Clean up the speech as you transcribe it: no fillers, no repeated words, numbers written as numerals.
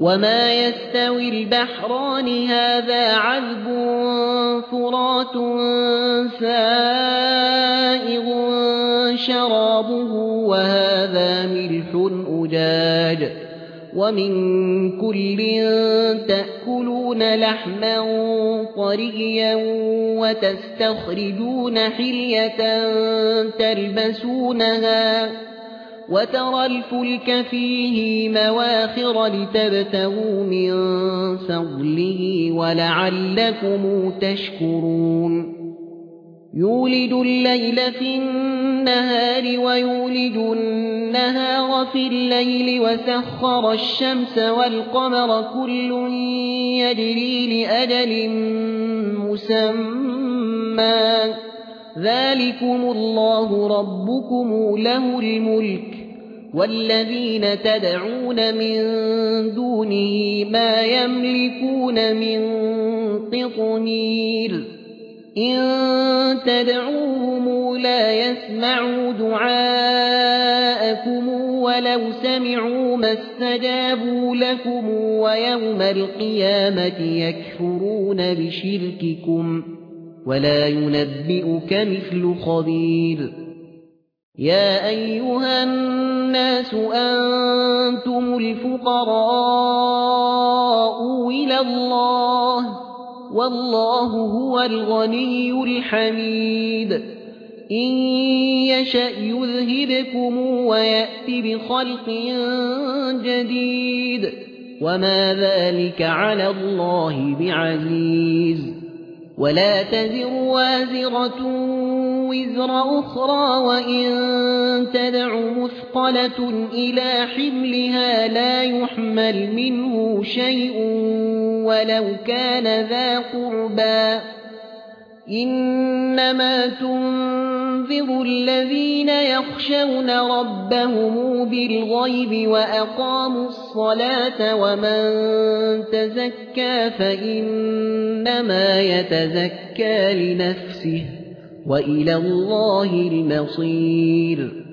وما يستوي البحران هذا عذب فرات سائغ شرابه وهذا ملح أجاج ومن كل تأكلون لحما طريا وتستخرجون حلية تلبسونها وترى الفلك فيه مواخر لتبتغوا من فضله ولعلكم تشكرون يولد الليل في النهار ويولد النهار في الليل وسخر الشمس والقمر كل يجري لأجل مسمى ذلكم الله ربكم له الملك والذين تدعون من دونه ما يملكون من قطمير إن تدعوهم لا يسمعوا دعاءكم ولو سمعوا ما استجابوا لكم ويوم القيامة يكفرون بشرككم ولا ينبئك مثل خبير يا أيها الناس أنتم الفقراء إلى الله والله هو الغني الحميد إن يشأ يذهبكم ويأت بخلق جديد وما ذلك على الله بعزيز ولا تزر وازرة وزر أخرى وإن تدع مثقلة إلى حملها لا يحمل منه شيء ولو كان ذا قربى إنما تنذر الذين يخشون ربهم بالغيب وأقاموا الصلاة ومن تزكى فإنما يتزكى لنفسه وإلى الله المصير